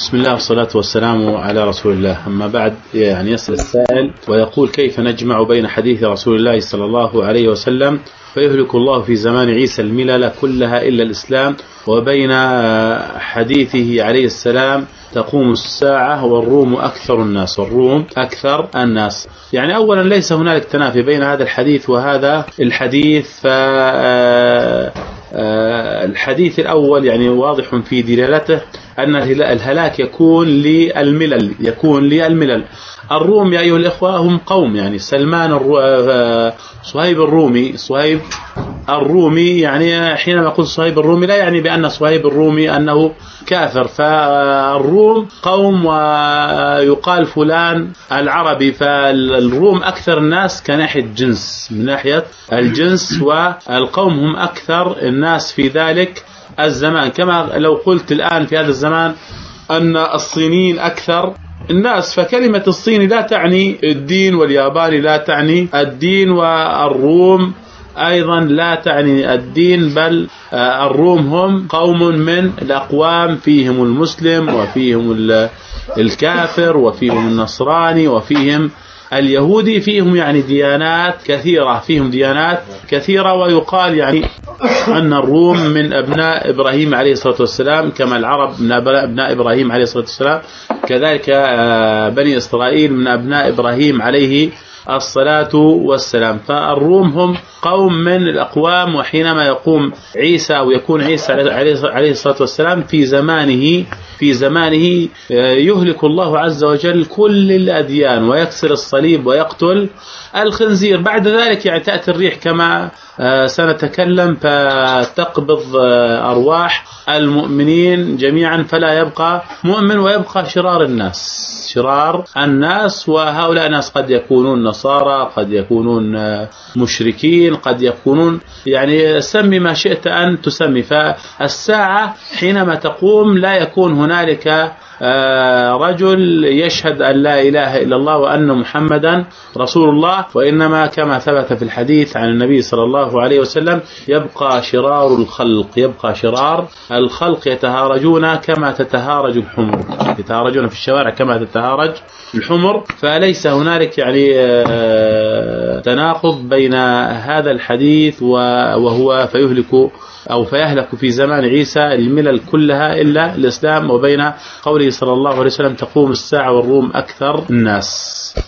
بسم الله والصلاة والسلام على رسول الله. أما بعد، يعني يسأل السائل ويقول: كيف نجمع بين حديث رسول الله صلى الله عليه وسلم فيهلك الله في زمان عيسى الملل كلها إلا الإسلام، وبين حديثه عليه السلام تقوم الساعة والروم أكثر الناس؟ والروم أكثر الناس. يعني أولا ليس هنالك تنافي بين هذا الحديث وهذا الحديث. الحديث الأول يعني واضح في دلالته أن الهلاك يكون للملل. الروم يا أيها الإخوة هم قوم، يعني سلمان صهيب الرومي يعني حينما يقول صهيب الرومي لا يعني بأن صهيب الرومي أنه كافر، فالروم قوم ويقال فلان العربي، فالروم أكثر الناس كناحية جنس، من ناحية الجنس، والقوم هم أكثر الناس في ذلك الزمان. كما لو قلت الآن في هذا الزمان أن الصينيين أكثر الناس، فكلمة الصيني لا تعني الدين، والياباني لا تعني الدين، والروم أيضا لا تعني الدين، بل الروم هم قوم من الأقوام، فيهم المسلم وفيهم الكافر وفيهم النصراني وفيهم اليهودي، فيهم يعني ديانات كثيرة. ويقال يعني أن الروم من أبناء إبراهيم عليه الصلاة والسلام، كما العرب من أبناء إبراهيم عليه الصلاة والسلام، كذلك بني إسرائيل من أبناء إبراهيم عليه الصلاة والسلام. فالروم هم قوم من الأقوام، وحينما يقوم عيسى أو يكون عيسى عليه الصلاة والسلام في زمانه يهلك الله عز وجل كل الأديان ويكسر الصليب ويقتل الخنزير. بعد ذلك يعني تأتي الريح كما سنتكلم، فتقبض أرواح المؤمنين جميعا، فلا يبقى مؤمن ويبقى شرار الناس. وهؤلاء الناس قد يكونون نصارى، قد يكونون مشركين، قد يكونون يعني سمي ما شئت أن تسمي. فالساعة حينما تقوم لا يكون هنالك رجل يشهد أن لا إله إلا الله وأن محمدا رسول الله، وإنما كما ثبت في الحديث عن النبي صلى الله عليه وسلم يبقى شرار الخلق يتهارجون كما تتهارج الحمر، يتهارجون في الشوارع كما تتهارج الحمر. فليس هنالك يعني تناقض بين هذا الحديث وهو فيهلك في زمان عيسى الملل كلها إلا الإسلام، وبين قوله صلى الله عليه وسلم تقوم الساعة والروم أكثر الناس.